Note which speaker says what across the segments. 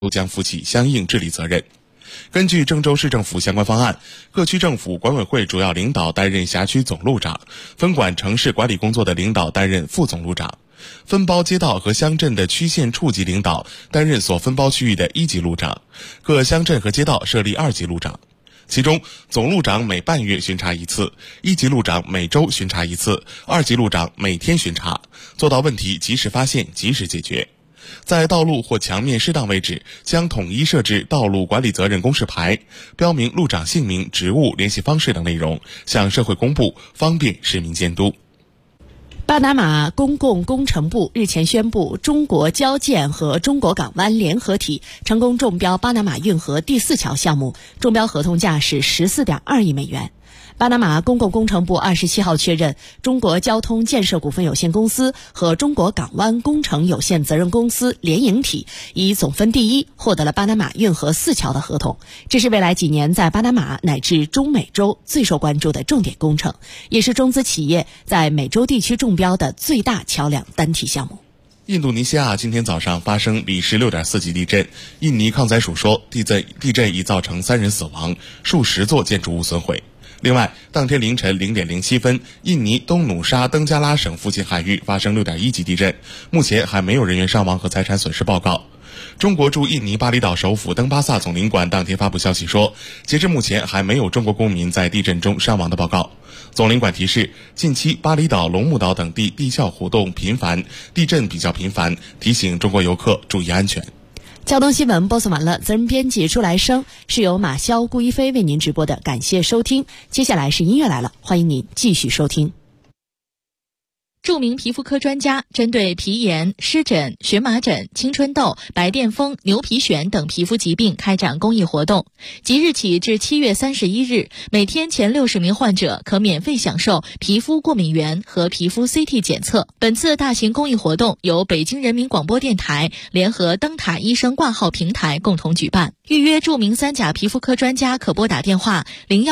Speaker 1: 都将负起相应治理责任。根据郑州市政府相关方案，各区政府管委会主要领导担任辖区总路长，分管城市管理工作的领导担任副总路长，分包街道和乡镇的区县处级领导担任所分包区域的1级路长，各乡镇和街道设立2级路长。其中，总路长每半月巡查1次，1级路长每周巡查1次，2级路长每天巡查，做到问题及时发现、及时解决。在道路或墙面适当位置将统一设置道路管理责任公示牌，标明路长姓名、职务、联系方式等内容，向社会公布，方便市民监督。
Speaker 2: 巴拿马公共工程部日前宣布，中国交建和中国港湾联合体成功中标巴拿马运河第4桥项目，中标合同价是14.2亿美元。巴拿马公共工程部27号确认，中国交通建设股份有限公司和中国港湾工程有限责任公司联营体以总分第1获得了巴拿马运河4桥的合同。这是未来几年在巴拿马乃至中美洲最受关注的重点工程，也是中资企业在美洲地区中标的最大桥梁单体项目。
Speaker 1: 印度尼西亚今天早上发生里氏6.4级地震，印尼抗灾署说，地震已造成3人死亡，数十座建筑物损毁。另外，当天凌晨0点07分，印尼东努沙登加拉省附近海域发生6.1级地震，目前还没有人员伤亡和财产损失报告。中国驻印尼巴厘岛首府登巴萨总领馆当天发布消息说，截至目前还没有中国公民在地震中伤亡的报告。总领馆提示，近期巴厘岛、龙目岛等地地壳活动频繁，地震比较频繁，提醒中国游客注意安全。
Speaker 2: 交通新闻播送完了，责任编辑朱来生，是由马潇、顾一飞为您直播的，感谢收听。接下来是音乐来了，欢迎您继续收听。
Speaker 3: 著名皮肤科专家针对皮炎、湿疹、荨麻疹、青春痘、白癜风、牛皮癣等皮肤疾病开展公益活动。即日起至7月31日，每天前60名患者可免费享受皮肤过敏原和皮肤 CT 检测。本次大型公益活动由北京人民广播电台联合灯塔医生挂号平台共同举办。预约著名3甲皮肤科专家可拨打电话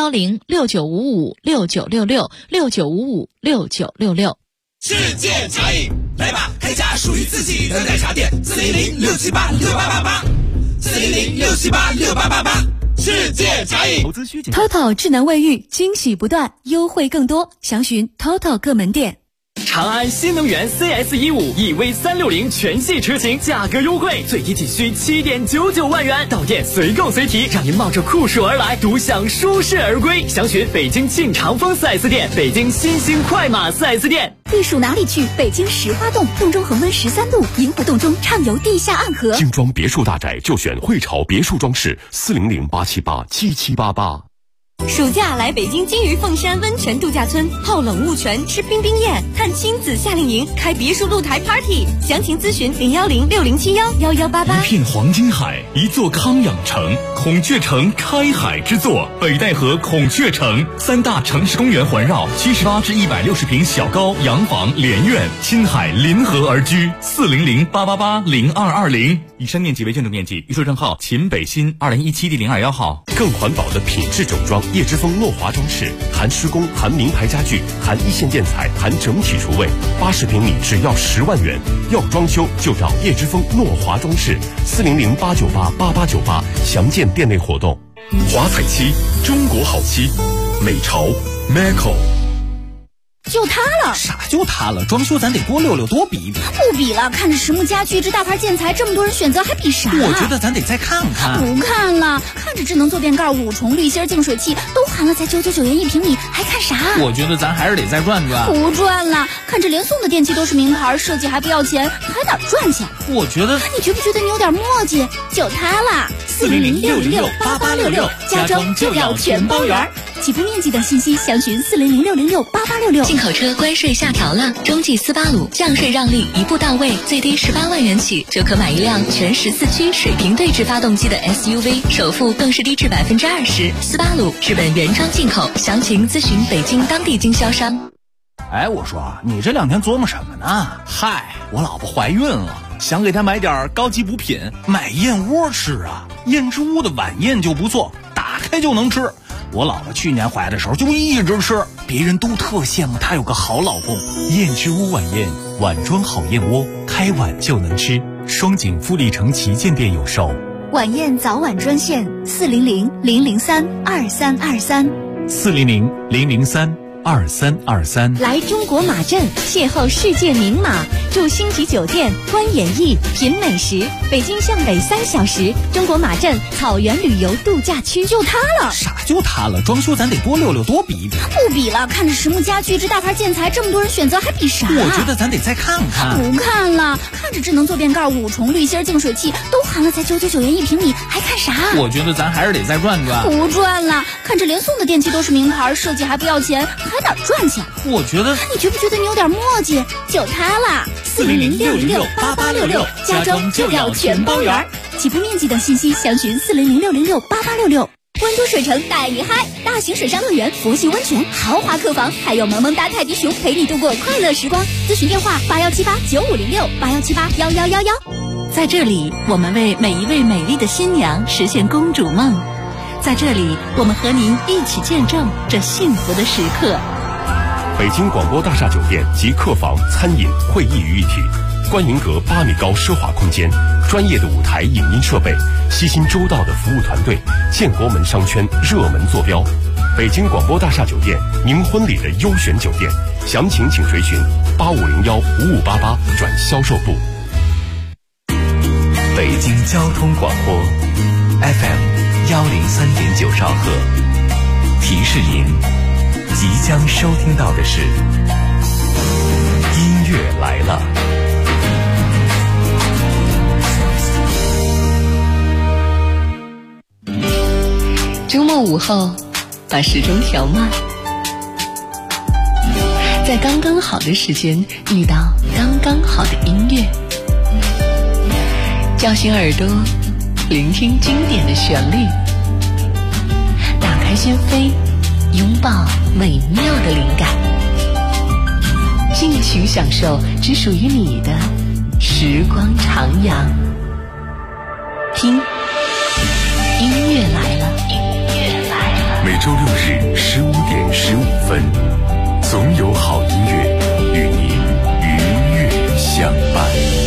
Speaker 3: 0106955696669556966。
Speaker 4: 世界茶饮，来吧，开家属于自己的奶茶店，400-678-6888，400-678-6888，世界茶饮。投资需谨。
Speaker 5: TOTO 智能卫浴，惊喜不断，优惠更多，详询 TOTO 各门店。
Speaker 6: 长安新能源 CS15 EV360 全系车型价格优惠，最低仅需7.99万元，到店随购随提，让您冒着酷暑而来，独享舒适而归。详询北京晋长风 4S 店、北京新兴快马 4S 店。
Speaker 5: 避暑哪里去？北京石花洞，洞中恒温13度，银湖洞中畅游地下暗河。
Speaker 7: 精装别墅大宅就选汇潮别墅装饰，400-878-7788。
Speaker 5: 暑假来北京金鱼凤山温泉度假村，泡冷雾泉，吃冰冰宴，看亲子夏令营，开别墅露台 party。详情咨询010-6071-1188。
Speaker 8: 一片黄金海，一座康养城，孔雀城开海之作，北戴河孔雀城，3大城市公园环绕，78至160平小高洋房连院，亲海临河而居，400-888-0220。以上面积为建筑面积，预售证号秦北新2017第021号。
Speaker 7: 更环保的品质整装，叶之峰诺华装饰，含施工、含名牌家具、含一线建材、含整体厨卫，80平米只要10万元。要装修就找叶之峰诺华装饰，400-898-8898，详见店内活动。
Speaker 8: 华彩漆，中国好漆，美潮 Maco。
Speaker 5: 就它了。
Speaker 9: 啥就它了？装修咱得多溜溜，多比一比。
Speaker 5: 不比了，看着实木家具这大牌建材，这么多人选择，还比啥？
Speaker 9: 我觉得咱得再看看。
Speaker 5: 不看了，看着智能坐垫盖、5重滤芯净水器都含了，才999元1平米，还看啥？
Speaker 9: 我觉得咱还是得再转转。
Speaker 5: 不转了，看着连送的电器都是名牌，设计还不要钱，还哪赚去？
Speaker 9: 我觉得，
Speaker 5: 你觉不觉得你有点磨叽？就它了，400-606-8866，家装就要全包圆。起步面积等信息详询400-606-8866。
Speaker 3: 进口车关税下调了，中际斯巴鲁降税让利一步到位，最低18万元起就可买一辆全14驱水平对置发动机的 SUV， 首付更是低至20%。斯巴鲁日本原装进口，详情咨询北京当地经销商。
Speaker 9: 哎，我说你这2天琢磨什么呢？嗨，我老婆怀孕了，想给她买点高级补品，买燕窝吃啊。燕之屋的晚宴就不错，打开就能吃。我老婆去年怀的时候就一直吃，别人都特羡慕她有个好老公。
Speaker 10: 燕之屋晚宴，碗装好燕窝，开碗就能吃。双井富力城旗舰店有售。
Speaker 5: 晚宴早晚专线400-003-2323，400-003-2323。来中国马镇邂逅世界名马，住星级酒店，观演艺，品美食。北京向北3小时，中国马镇草原旅游度假区就它了。
Speaker 9: 啥就它了？装修咱得多溜溜，多比比。
Speaker 5: 不比了，看着实木家具这大牌建材，这么多人选择，还比啥？
Speaker 9: 我觉得咱得再看看。
Speaker 5: 不看了，看着智能坐便盖、5重滤芯净水器都含了，才999元1平米，还看啥？
Speaker 9: 我觉得咱还是得再转转。
Speaker 5: 不转了，看着连送的电器都是名牌，设计还不要钱，还哪赚钱？
Speaker 9: 我觉得，
Speaker 5: 你觉不觉得你有点磨叽？就它啦，400-606-8866，家装就要全包圆。起步面积等信息详询400-606-8866。温都水城带你嗨，大型水上乐园、佛系温泉、豪华客房，还有萌萌哒泰迪熊陪你度过快乐时光。咨询电话81789506，81781111。
Speaker 10: 在这里，我们为每一位美丽的新娘实现公主梦。在这里，我们和您一起见证这幸福的时刻。
Speaker 7: 北京广播大厦酒店集客房、餐饮、会议于一体，观云阁8米高奢华空间，专业的舞台影音设备，悉心周到的服务团队，建国门商圈热门坐标。北京广播大厦酒店，您婚礼的优选酒店，详情请垂询8501-5588转销售部。
Speaker 11: 北京交通广播 FM103.9兆赫，提示您即将收听到的是音乐来了。
Speaker 10: 周末午后，把时钟调慢，在刚刚好的时间遇到刚刚好的音乐，叫醒耳朵，聆听经典的旋律，打开心扉，拥抱美妙的灵感，尽情享受只属于你的时光徜徉。听，音乐来了，音乐来了。
Speaker 7: 每周6日15:15，总有好音乐与您愉悦相伴。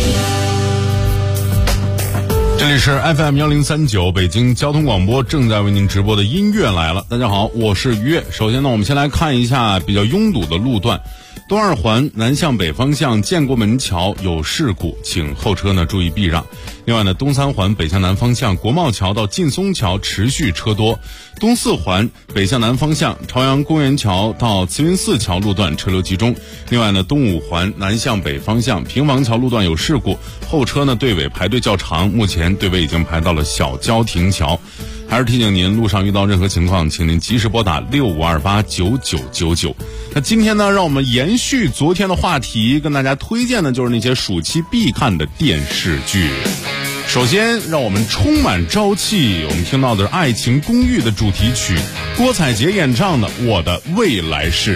Speaker 1: 这里是 FM1039 北京交通广播正在为您直播的音乐来了。大家好，我是于悦。首先呢，我们先来看一下比较拥堵的路段。东二环南向北方向建国门桥有事故，请后车呢注意避让。另外呢，东三环北向南方向国贸桥到劲松桥持续车多。东四环北向南方向朝阳公园桥到慈云寺桥路段车流集中。另外呢，东五环南向北方向平房桥路段有事故，后车呢队尾排队较长，目前队尾已经排到了小交亭桥。还是提醒您，路上遇到任何情况，请您及时拨打65289999。那今天呢，让我们延续昨天的话题，跟大家推荐的就是那些暑期必看的电视剧。首先，让我们充满朝气，我们听到的是《爱情公寓》的主题曲，郭采洁演唱的《我的未来式》。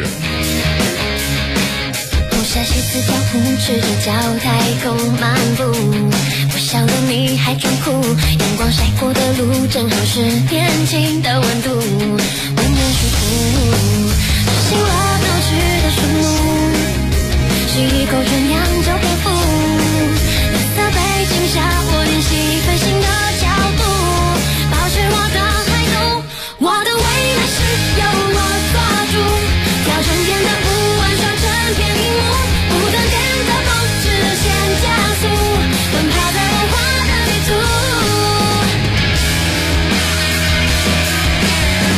Speaker 12: 不下西子江湖，赤着脚太空漫步，不晓得你还装酷，阳光晒过的路正好是年轻的温度，温暖舒服，执行了闹剧的树木，吸一口纯阳就蝙蝠，蓝色背景下我练习飞行的脚步，保持我的态度，我的未来是由我做主，调整变得不安，双成片荧幕，不断变得梦直线加速，奔跑在文化的地图。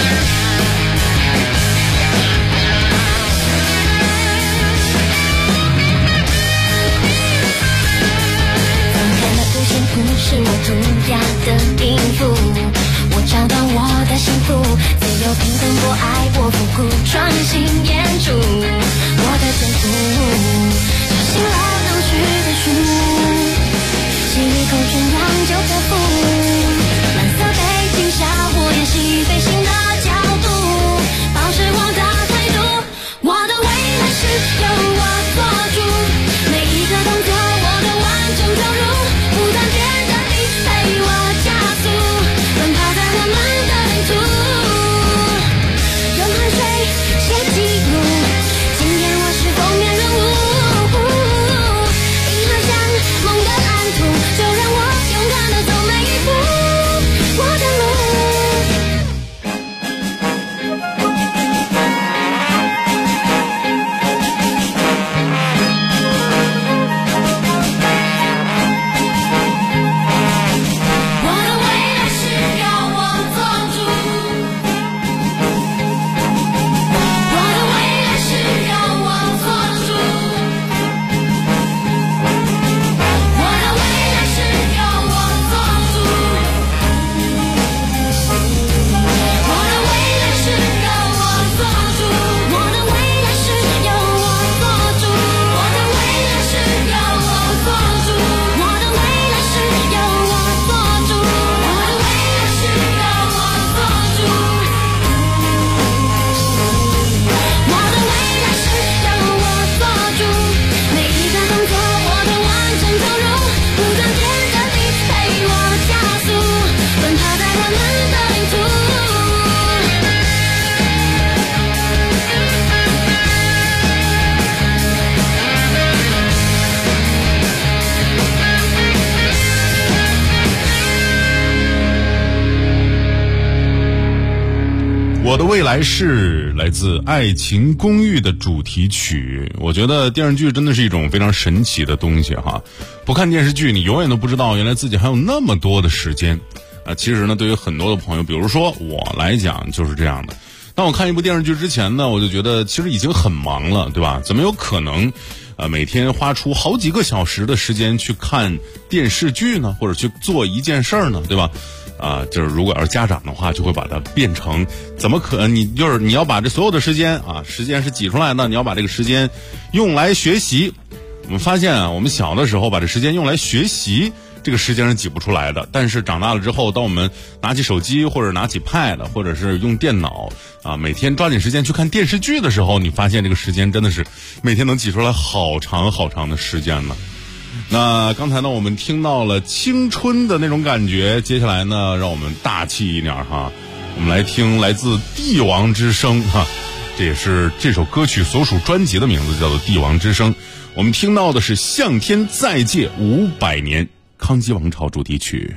Speaker 13: 我的未来是来自《爱情公寓》的主题曲。我觉得电视剧真的是一种非常神奇的东西哈。不看电视剧，你永远都不知道原来自己还有那么多的时间。其实呢，对于很多的朋友，比如说我来讲就是这样的。当我看一部电视剧之前呢，我就觉得其实已经很忙了，对吧？怎么有可能每天花出好几个小时的时间去看电视剧呢？或者去做一件事儿呢，对吧？就是如果要是家长的话，就会把它变成怎么可能？你要把这所有的时间时间是挤出来的，你要把这个时间用来学习。我们发现我们小的时候把这时间用来学习，这个时间是挤不出来的。但是长大了之后，当我们拿起手机或者拿起 Pad 或者是用电脑每天抓紧时间去看电视剧的时候，你发现这个时间真的是每天能挤出来好长好长的时间呢。那刚才呢，我们听到了青春的那种感觉，接下来呢，让我们大气一点哈，我们来听来自帝王之声哈，这也是这首歌曲所属专辑的名字，叫做《帝王之声》。我们听到的是《向天再借500年》康熙王朝主题曲。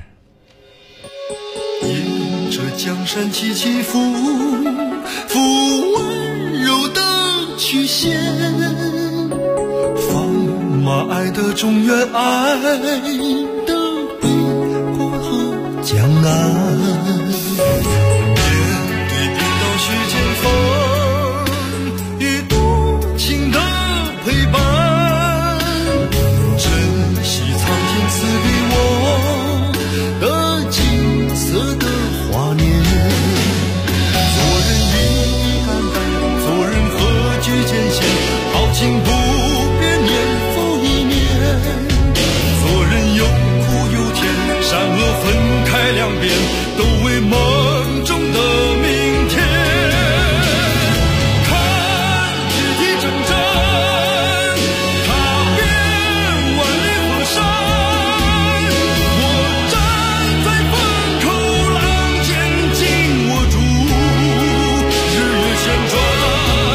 Speaker 14: 沿着江山起起伏伏，温柔的曲线，马爱的中原，爱的北国和江南，面对颠倒虚间风雨，多情的陪伴，珍惜苍天赐给我的金色的华年。做人义肝胆，做人何惧艰险，豪情不变年。做人有苦有甜，善恶分开两边，都为梦中的明天。看日体铮铮，踏遍万里河山，我站在风口浪尖，紧握住日月旋转。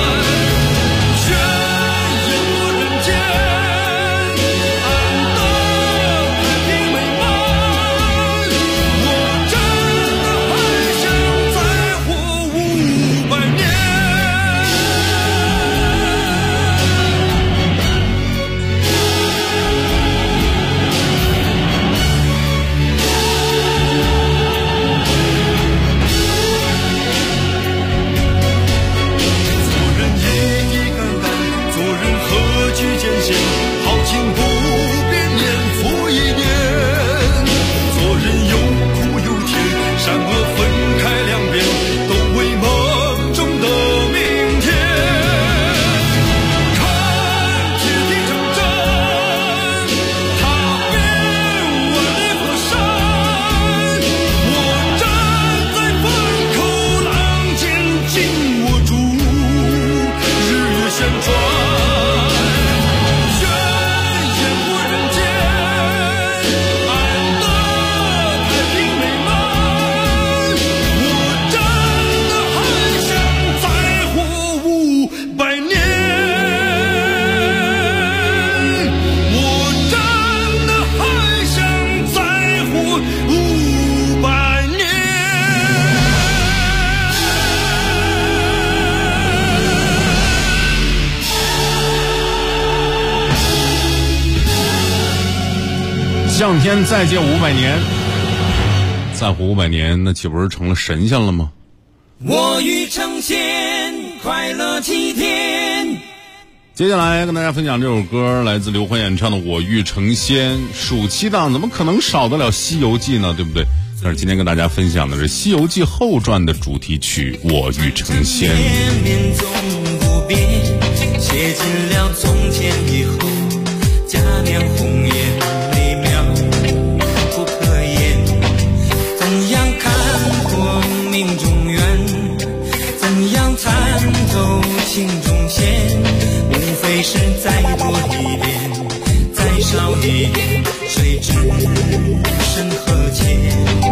Speaker 13: 向天再借500年，再活500年，那岂不是成了神仙了吗？
Speaker 4: 我欲成仙，快乐齐天。
Speaker 13: 接下来跟大家分享这首歌，来自刘欢演唱的《我欲成仙》。暑期档怎么可能少得了《西游记》呢？对不对？但是今天跟大家分享的是《西游记后传》的主题曲《我欲成仙》。
Speaker 15: 面总不变，写尽了从前以后，嘉年红颜美妙不可言。怎样看破命中缘，怎样参透情中线，无非是再多一点，再少一点，谁知身何浅。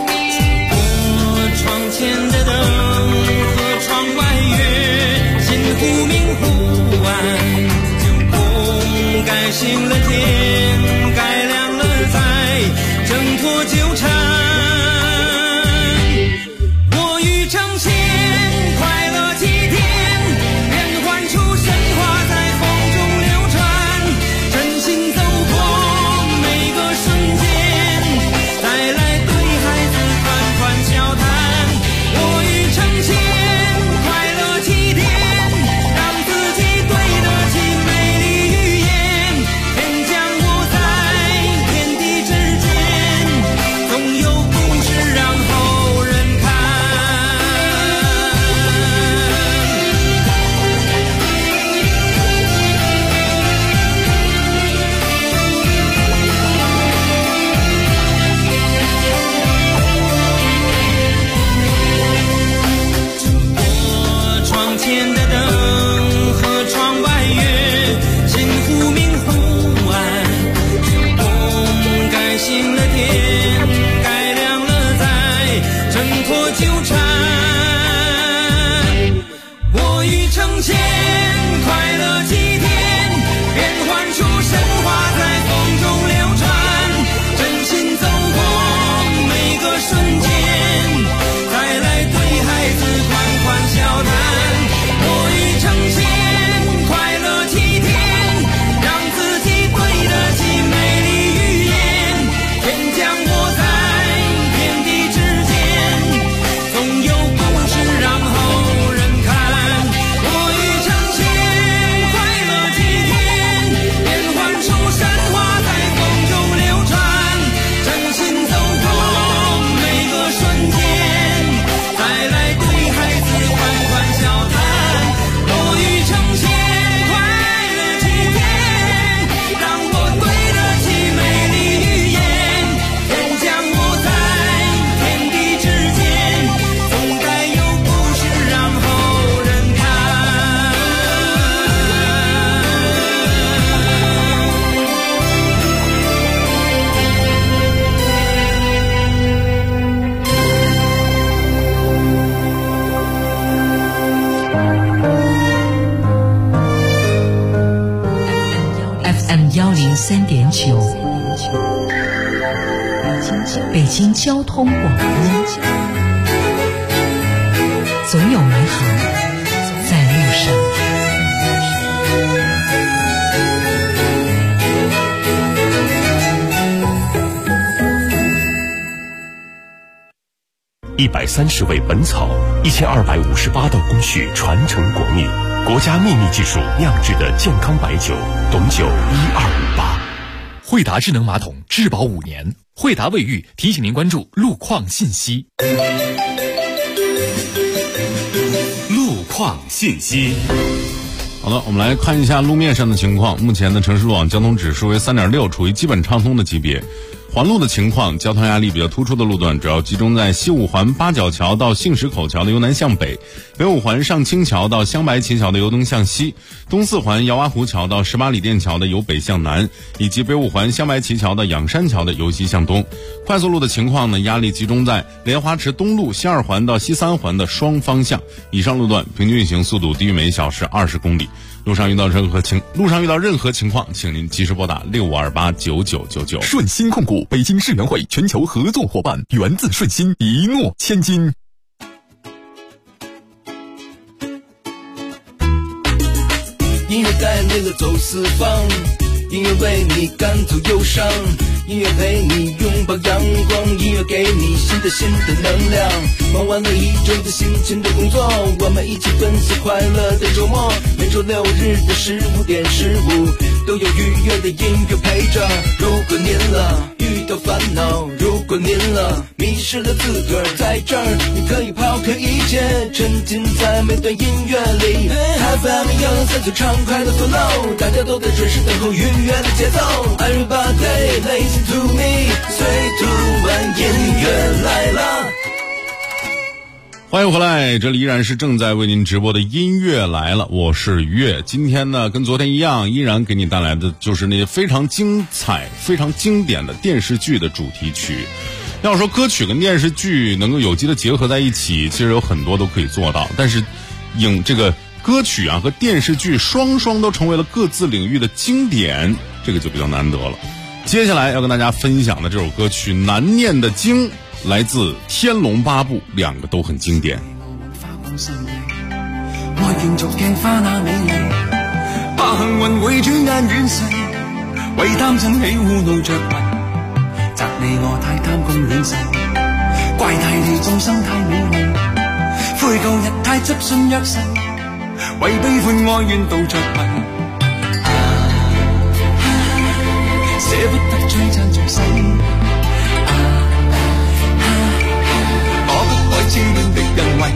Speaker 15: 窗前的灯和窗外月，心忽明忽暗，就功盖醒了天，盖亮了在挣脱纠缠。我欲成仙，
Speaker 10: 103.9，北京交通广播，总有美好在路上。
Speaker 7: 130味本草，1258道工序传承国秘，国家秘密技术酿制的健康白酒，董酒1258。
Speaker 16: 惠达智能马桶质保5年，惠达卫浴提醒您关注路况信息。
Speaker 7: 路况信息。
Speaker 13: 好的，我们来看一下路面上的情况。目前的城市路网交通指数为3.6，处于基本畅通的级别。环路的情况，交通压力比较突出的路段主要集中在西五环八角桥到杏石口桥的由南向北，北五环上清桥到香白旗桥的由东向西，东四环姚洼湖桥到18里店桥的由北向南，以及北五环香白旗桥到仰山桥的由西向东。快速路的情况呢，压力集中在莲花池东路西二环到西三环的双方向，以上路段平均运行速度低于每小时20公里。路上遇到任何情况，请您及时拨打65289999。
Speaker 16: 顺鑫控股，北京世园会全球合作伙伴，源自顺鑫，一诺千金。
Speaker 4: 音乐带领了走四方，音乐为你赶走忧伤，音乐陪你拥抱阳光，音乐给你新的能量。忙完了一周的辛勤的工作，我们一起奔赴快乐的周末。每周6日的15点15，都有愉悦的音乐陪着。如果您遇到烦恼，如果您迷失了自个儿，在这儿你可以抛开一切，沉浸在每段音乐里。FM 103最畅快的 flow， 大家都在准时等候愉悦的节奏。Everybody listen to me， 最突然音乐来了。
Speaker 13: 欢迎回来，这里依然是正在为您直播的音乐来了，我是于越。今天呢，跟昨天一样，依然给你带来的就是那非常精彩、非常经典的电视剧的主题曲。要说歌曲跟电视剧能够有机的结合在一起，其实有很多都可以做到，但是这个歌曲啊和电视剧双都成为了各自领域的经典，这个就比较难得了。接下来要跟大家分享的这首歌曲《难念的经》，来自《天龙八部》，两个都很经典。
Speaker 17: 愛競逐鏡花那美麗，怕幸運會轉眼遠逝，為貪嗔喜惡怒着迷，責你我太貪功戀勢，怪大地眾生太美麗，悔舊日太執信約誓，為悲歡哀怨妒着迷，捨不得璀璨俗世。痴戀的人為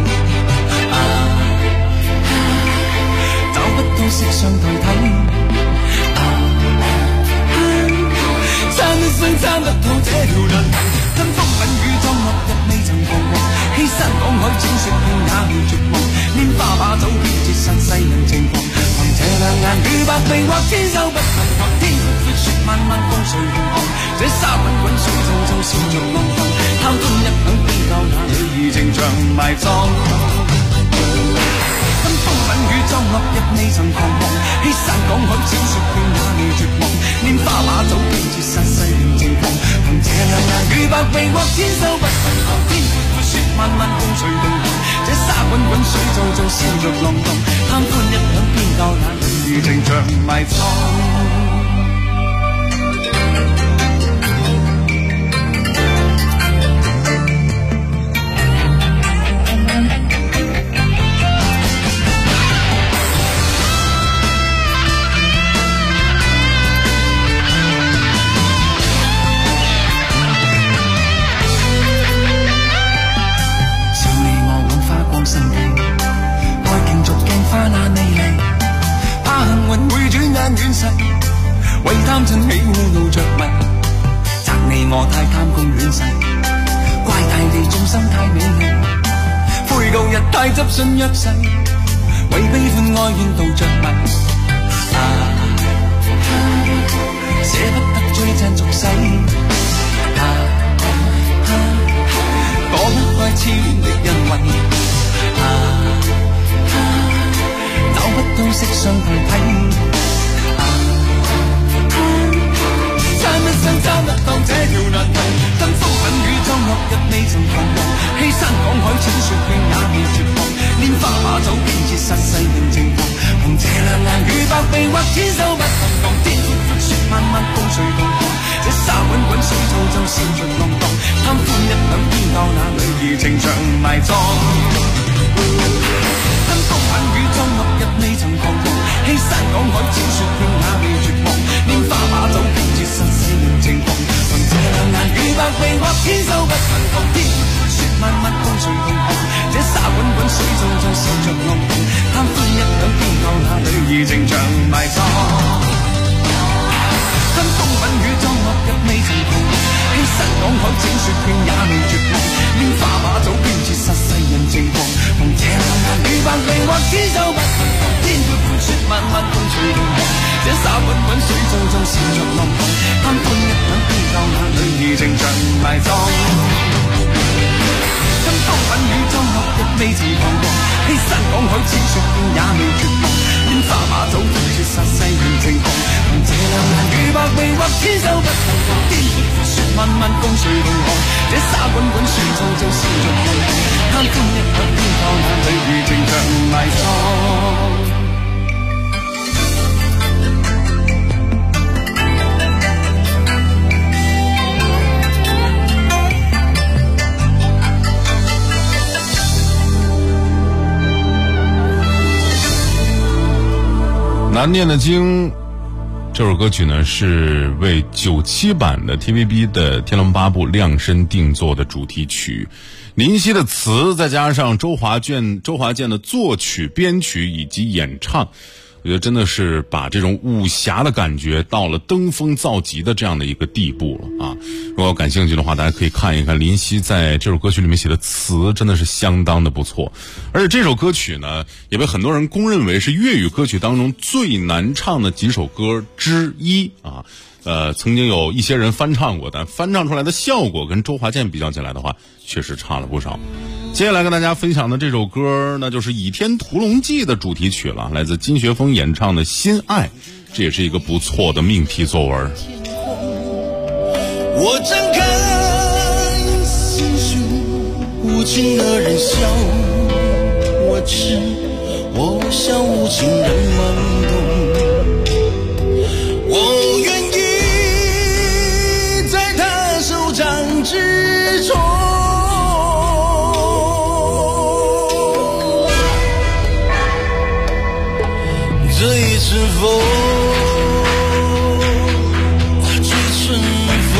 Speaker 17: 找不到色相代替，撐一生撐不透這條輪，跟風品與裝落日未曾彷徨，欺山趕海淺雪片也未絕望，拈花把酒偏折殺世人情狂，憑這兩眼與百臂或千手不能防，天闊闊雪漫漫風隨浪航，這沙滾滾水皺皺笑着浪蕩，貪歡一晌比較那裏如情長埋葬，跟風品與裝落日未曾彷徨，欺山趕海淺雪片也未絕望，拈花把酒偏折殺世人情狂，憑這兩眼與百臂或千手不能防，天闊闊雪漫漫風隨浪航，這沙滾滾水皺皺笑着浪蕩，貪歡一晌偏教那裏如情長埋葬。為貪嗔喜惡怒着迷，責你我太貪功戀勢，怪大地眾生太美麗，悔舊日太執信約誓，為悲歡哀怨妒着迷，捨不得璀璨俗世，躲不開痴戀的人為，找不到色相代替。 淺雪徑也未絕望，拈花把酒偏折煞世人情狂，憑這兩眼與百臂或天手不能防，天闊闊雪漫漫風隨動盪，這沙滾滾水皱皱笑着浪蕩，貪歡一晌偏教那女兒情長埋葬。跟風吻雨裝落日未曾彷徨，欺山趕海踐雪徑也未絕望，拈花把酒偏折煞世人情狂，憑這兩眼與百臂或天手不能防，天闊闊雪漫漫風隨動盪，這沙滾滾水皱皱笑着浪蕩，貪歡一晌偏教那女兒情長埋葬。跟風吻雨裝落日未曾彷徨，欺山趕海踐雪徑也未絕望，拈花把酒偏折煞世人情狂，憑這兩眼與百臂或天手不能防，天闊闊雪漫漫風隨動盪，這沙滾滾水皱皱笑着浪蕩，貪歡一晌偏教那女兒情長埋葬。跟風吻雨裝落日未曾彷徨，欺山趕海踐雪徑也未絕望，拈花把酒偏折煞世人情狂，憑這兩眼與百臂或天手不能防，天闊闊雪漫漫風隨動盪，這沙滾滾水皱皱笑着浪蕩，貪歡一晌偏教那女兒情長埋葬。
Speaker 13: 难念的经这首歌曲呢，是为97版的 TVB 的《天龙八部》量身定做的主题曲，林夕的词再加上周华健的作曲、编曲以及演唱，我觉得真的是把这种武侠的感觉到了登峰造极的这样的一个地步了啊！如果感兴趣的话，大家可以看一看林夕在这首歌曲里面写的词，真的是相当的不错。而且这首歌曲呢，也被很多人公认为是粤语歌曲当中最难唱的几首歌之一啊。曾经有一些人翻唱过，但翻唱出来的效果跟周华健比较起来的话，确实差了不少。接下来跟大家分享的这首歌，那就是《倚天屠龙记》的主题曲了，来自金学峰演唱的《心爱》，这也是一个不错的命题作文。
Speaker 14: 我张开心胸，无情的人笑我痴，我笑无情人懵懂，我愿意在他手掌之中，这一次风追春风，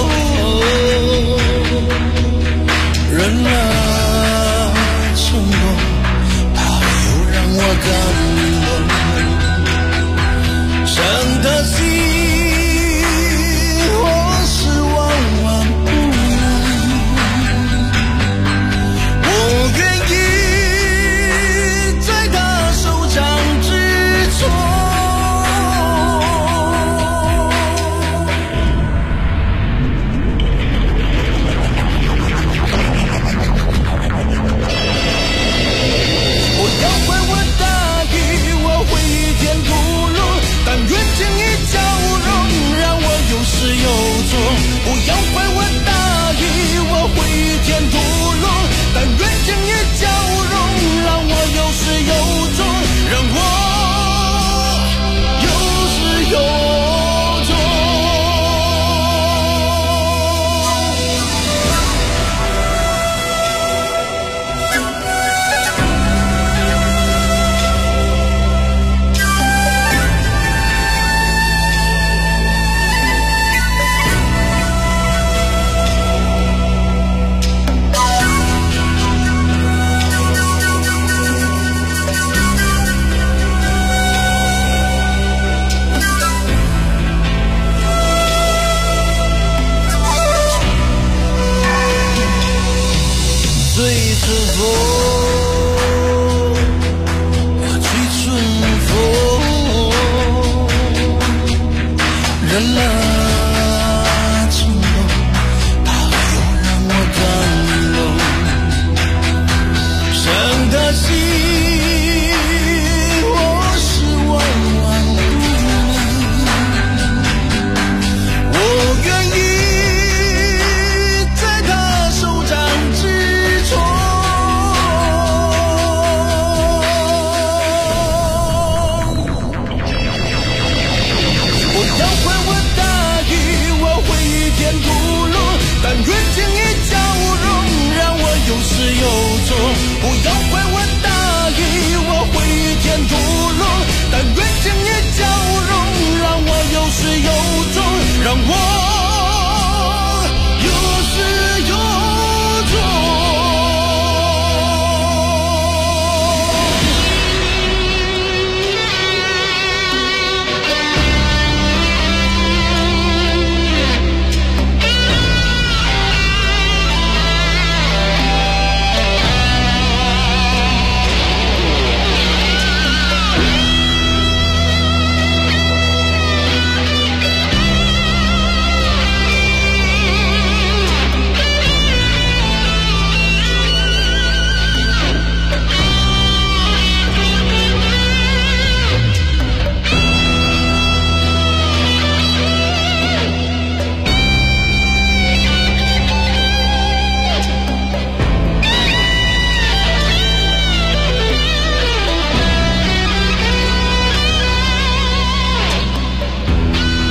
Speaker 14: 人啊冲动，他又让我感动，伤的心我是万万不能，我愿意在他手掌之中，不要怪我大意，我会倚天屠龙，但愿轻易交融，让我有始有终。不要怪我大意，我会倚天屠龙，但愿轻易交融，让我有始有终，让我有始有终。这一次风追春风，人啊冲动，他又让我感动，伤的心我是万万不能，我愿意在他手掌之中，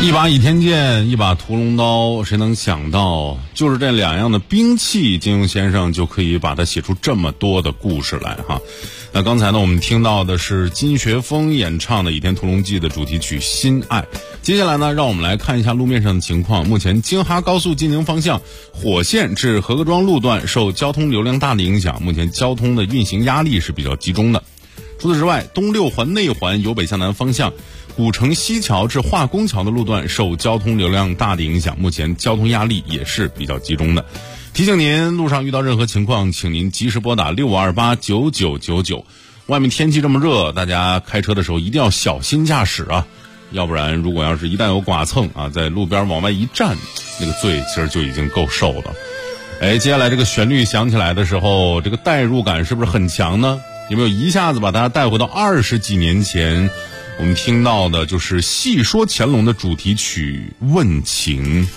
Speaker 13: 一把倚天剑，一把屠龙刀，谁能想到就是这两样的兵器，金庸先生就可以把它写出这么多的故事来哈。那刚才呢，我们听到的是金学峰演唱的《倚天屠龙记》的主题曲《心爱》。接下来呢，让我们来看一下路面上的情况。目前京哈高速进宁方向火线至何各庄路段受交通流量大的影响，目前交通的运行压力是比较集中的。除此之外，东六环内环由北向南方向古城西桥至化工桥的路段受交通流量大的影响，目前交通压力也是比较集中的。提醒您，路上遇到任何情况，请您及时拨打65289999。外面天气这么热，大家开车的时候一定要小心驾驶啊，要不然如果要是一旦有剐蹭啊，在路边往外一站，那个罪其实就已经够受了。接下来这个旋律响起来的时候，这个代入感是不是很强呢？有没有一下子把大家带回到20几年前？我们听到的就是《戏说乾隆》的主题曲《问情》。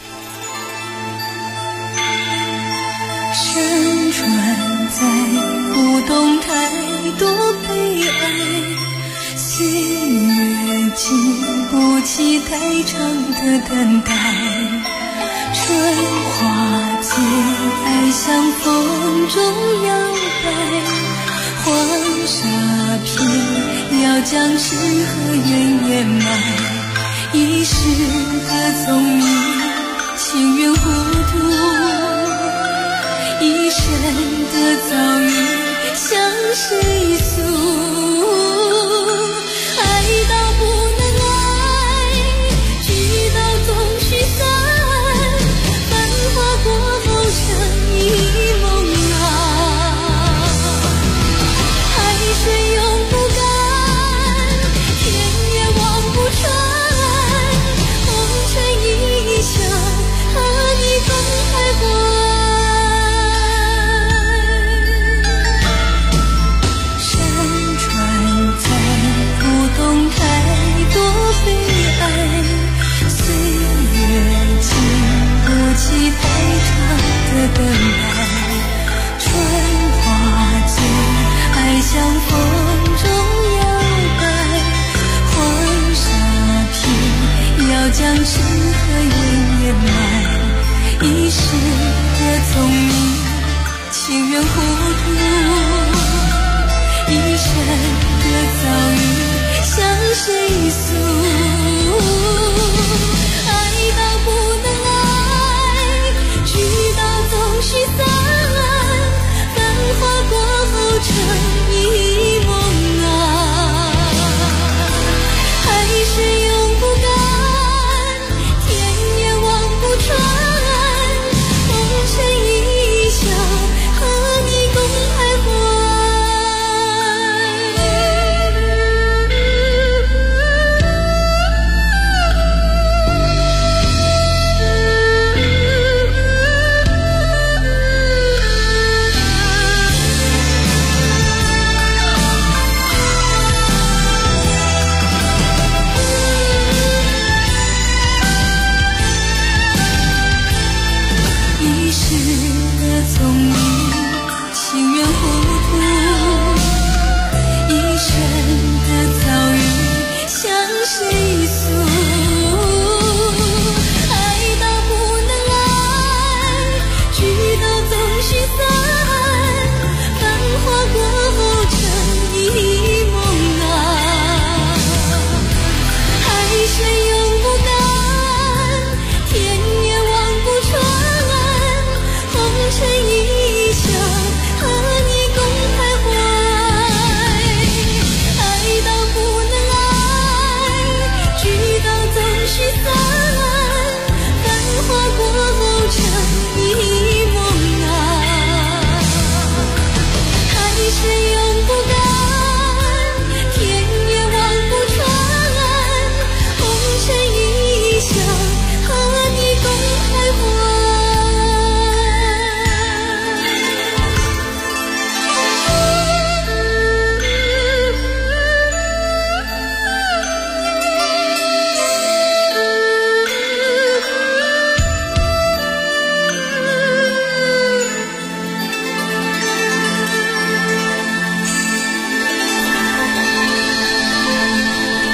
Speaker 18: 山川在，不懂太多悲哀，岁月经不起太长的等待，春花结，爱像风中摇摆，黄沙片要将痴和怨掩埋，一世的聪明，情愿糊涂，一生的遭遇向谁诉？爱到不能爱，聚到总须散，繁华过后成一梦啊。海水永不干，天也望不穿，红尘一笑，和你分开过。太长的等待，春花结，爱像风中摇摆，黄沙片要将痴和怨掩埋，一世的聪明，情愿糊涂，一生的遭遇向谁诉？爱到不能聚到总须散，繁华过后成一梦啊。海水永不干，天也望不穿，红尘一笑，和你共徘徊。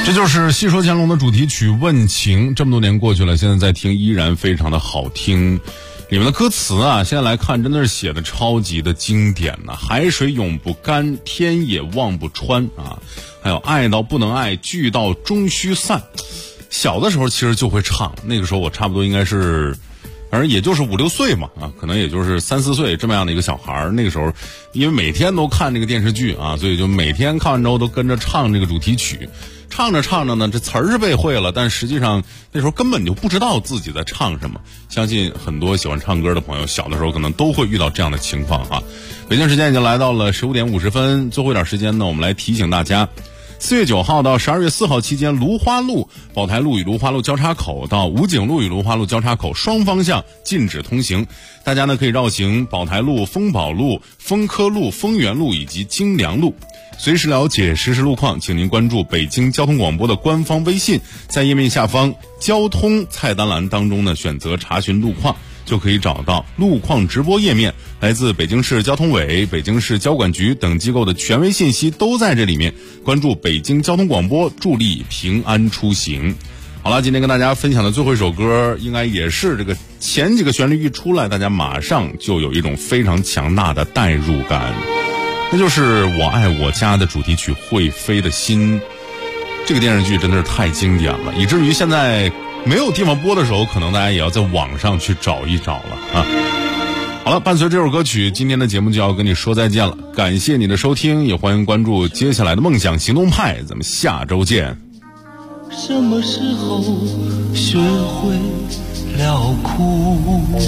Speaker 13: 这就是戏说乾隆的主题曲《问情》，这么多年过去了，现在在听依然非常的好听。里面的歌词啊，现在来看真的是写的超级的经典呐、海水永不干，天也望不穿啊，还有爱到不能爱，聚到终须散。小的时候其实就会唱，那个时候我差不多应该是反正也就是5、6岁嘛，啊，可能也就是3、4岁这么样的一个小孩。那个时候因为每天都看这个电视剧啊，所以就每天看完之后都跟着唱这个主题曲。唱着唱着呢，这词儿是背会了，但实际上那时候根本就不知道自己在唱什么。相信很多喜欢唱歌的朋友小的时候可能都会遇到这样的情况哈。北京时间已经来到了15点50分，最后一点时间呢，我们来提醒大家，4月9号到12月4号期间，芦花路、宝台路与芦花路交叉口到武警路与芦花路交叉口双方向禁止通行。大家呢可以绕行宝台路、丰宝路、丰科路、丰源路以及京良路。随时了解实时路况，请您关注北京交通广播的官方微信，在页面下方交通菜单栏当中呢，选择查询路况，就可以找到路况直播页面。来自北京市交通委、北京市交管局等机构的权威信息都在这里面。关注北京交通广播，助力平安出行。好了，今天跟大家分享的最后一首歌，应该也是这个前几个旋律一出来，大家马上就有一种非常强大的代入感。那就是《我爱我家》的主题曲《会飞的心》。这个电视剧真的是太经典了，以至于现在没有地方播的时候，可能大家也要在网上去找一找了啊。好了，伴随这首歌曲，今天的节目就要跟你说再见了。感谢你的收听，也欢迎关注接下来的梦想行动派，咱们下周见。
Speaker 14: 什么时候学会了哭？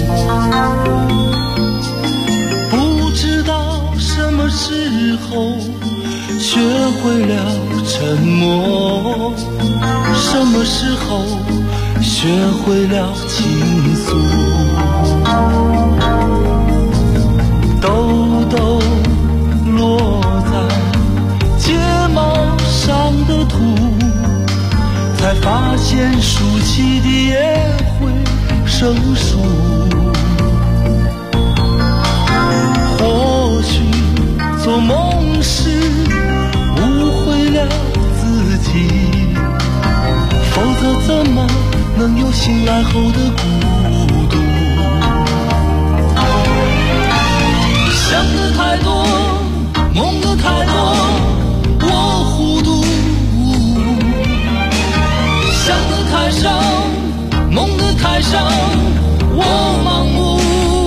Speaker 14: 不知道什么时候学会了沉默，什么时候学会了倾诉。抖抖落在睫毛上的土，才发现竖起的也会生疏。或许做梦时误会了自己，否则怎么能有醒来后的孤独？想的太多，梦的太多，我糊涂。想的太少，梦的太少，我盲目。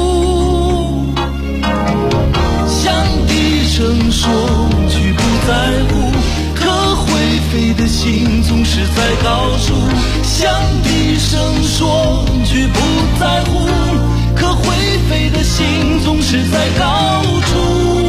Speaker 14: 想低声说句不在乎，可会飞的心总是在高处。想低声说句不在乎，可会飞的心总是在高处。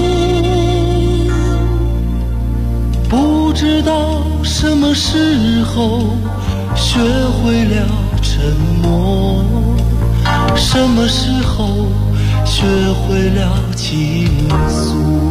Speaker 14: 不知道什么时候学会了沉默，什么时候学会了倾诉。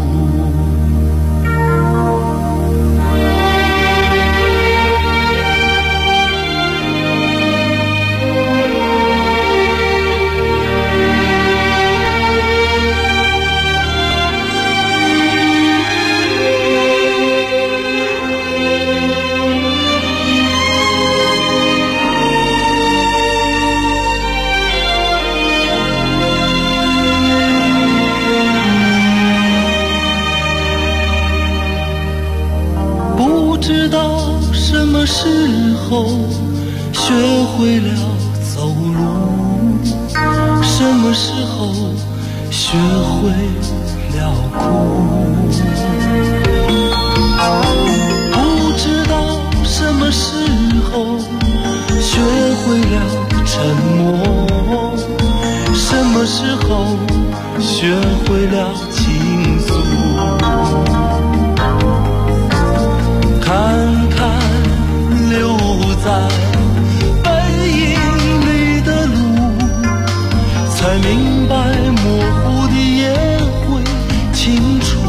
Speaker 14: 什么时候学会了走路，什么时候学会了哭。不知道什么时候学会了沉默，什么时候学会了倾诉。看看留在背影里的路，才明白模糊的也会清楚。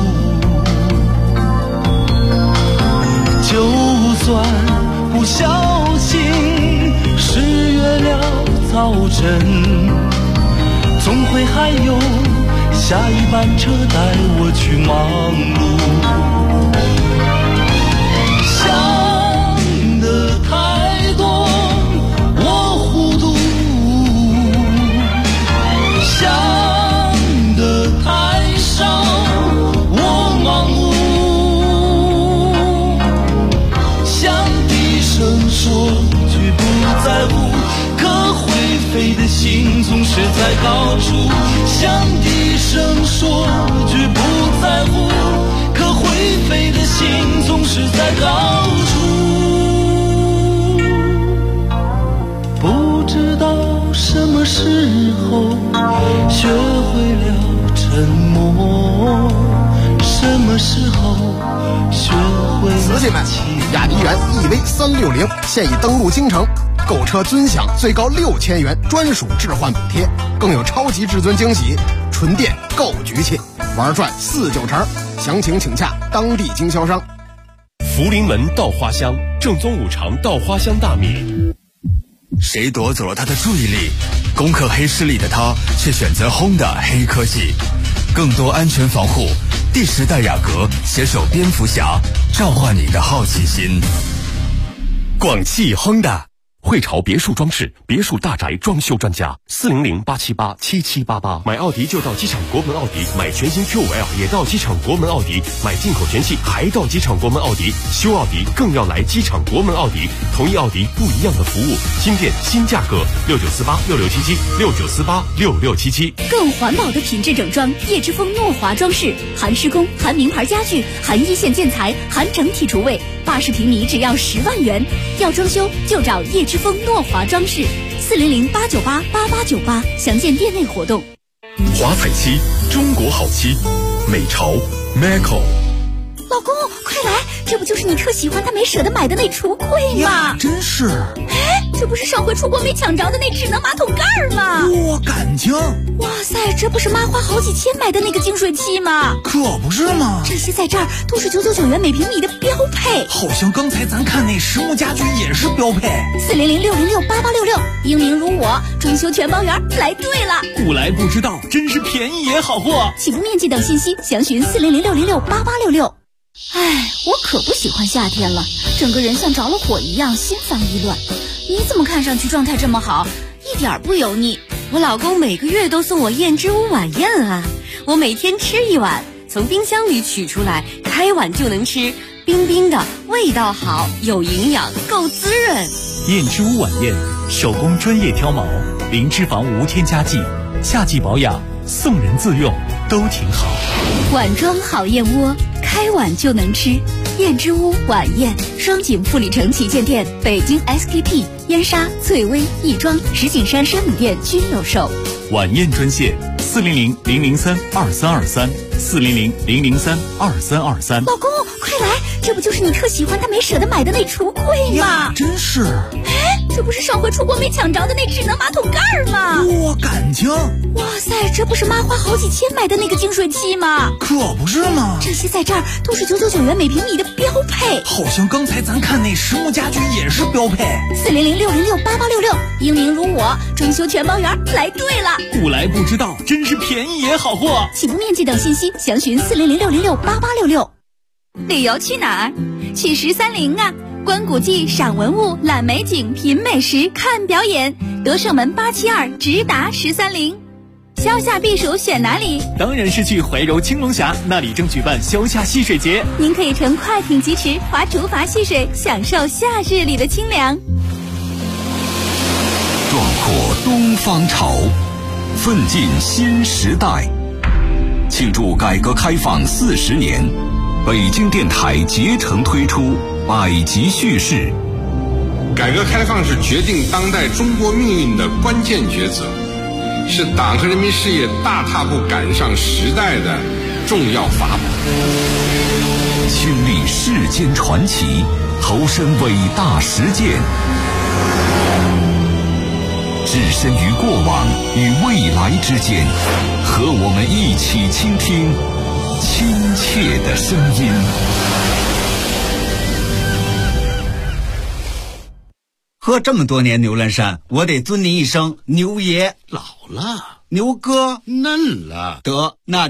Speaker 14: 就算不小心失约了早晨，总会还有下一班车带我去忙碌。想飞的心总是在高处，想低声说句不在乎，可会飞的心总是在高处。不知道什么时候学会了沉默，什么时候学会
Speaker 19: 瓷器们，雅迪园 EV360现已登陆京城，购车尊享最高6000元专属置换补贴，更有超级至尊惊喜，纯电购局气，玩转49成，详情请洽当地经销商。
Speaker 7: 福临门稻花香，正宗五常稻花香大米。
Speaker 20: 谁夺走了他的注意力？攻克黑势力的他却选择 Honda 黑科技，更多安全防护。第10代雅阁携手蝙蝠侠，召唤你的好奇心。
Speaker 7: 广汽 Honda。汇潮别墅装饰，别墅大宅装修专家，400-878-7788。买奥迪就到机场国门奥迪，买全新 Q5L 也到机场国门奥迪，买进口全系还到机场国门奥迪，修奥迪更要来机场国门奥迪。同一奥迪不一样的服务，新店新价格，69486677，69486677。
Speaker 5: 更环保的品质整装，叶之峰诺华装饰，含施工、含名牌家具、含一线建材、含整体厨卫，80平米只要10万元。要装修就找叶之峰诺华装饰，400-898-8898，详见店内活动。
Speaker 7: 华彩漆，中国好漆，美潮 Macco。
Speaker 5: 老公，快来，这不就是你特喜欢但没舍得买的那橱柜吗？
Speaker 9: 真是。
Speaker 5: 哎，这不是上回出国没抢着的那智能马桶盖吗？
Speaker 9: 我感情。
Speaker 5: 哇塞，这不是妈花好几千买的那个净水器吗？
Speaker 9: 可不是吗？
Speaker 5: 这些在这儿都是999元每平米的标配。
Speaker 9: 好像刚才咱看那实木家居也是标配。
Speaker 5: 400-606-8866，英明如我，装修全包圆，来对了。
Speaker 9: 不来不知道，真是便宜也好货。
Speaker 5: 起步面积等信息详询400-606-8866。哎，我可不喜欢夏天了，整个人像着了火一样，心烦意乱。你怎么看上去状态这么好，一点不油腻？
Speaker 21: 我老公每个月都送我燕之屋晚宴啊，我每天吃一碗，从冰箱里取出来，开碗就能吃，冰冰的，味道好，有营养，够滋润。
Speaker 16: 燕之屋晚宴，手工专业挑毛，零脂肪无添加剂，夏季保养，送人自用，都挺好。
Speaker 5: 碗装好燕窝，开碗就能吃。燕之屋晚宴，双井富里城旗舰店、北京 SKP、燕莎、翠微、亦庄、石景山山姆店均有售。
Speaker 16: 晚宴专线400-003-2323，400-003-2323。
Speaker 5: 老公，快来，这不就是你特喜欢但没舍得买的那橱柜吗？
Speaker 9: 真是。
Speaker 5: 哎，这不是上回出国没抢着的那智能马桶盖吗？
Speaker 9: 我感情。
Speaker 5: 哇塞，这不是妈花好几千买的那个净水器吗？
Speaker 9: 可不是吗？
Speaker 5: 这些在这儿都是999元每平米的标配。
Speaker 9: 好像刚才咱看那实木家居也是标配。
Speaker 5: 400-606-8866，英明如我，装修全包圆，来对了。
Speaker 9: 不来不知道，真是便宜也好货。
Speaker 5: 起步面积等信息详询400-606-8866。旅游去哪儿？去1030啊！观古迹、赏文物、览美景、品美食、看表演，德胜门872直达1030。消夏避暑选哪里？
Speaker 16: 当然是去怀柔青龙峡，那里正举办消夏戏水节。
Speaker 5: 您可以乘快艇疾驰，划竹筏戏水，享受夏日里的清凉。
Speaker 22: 壮阔东方潮，奋进新时代。庆祝改革开放40年，北京电台竭诚推出百集叙事。
Speaker 23: 改革开放是决定当代中国命运的关键抉择，是党和人民事业大踏步赶上时代的重要法宝。
Speaker 22: 亲历世间传奇，投身伟大实践，置身于过往与未来之间，和我们一起倾听亲切的声音。
Speaker 24: 喝这么多年牛栏山，我得尊您一声牛爷。
Speaker 25: 老了，
Speaker 24: 牛哥
Speaker 25: 嫩了。
Speaker 24: 得，那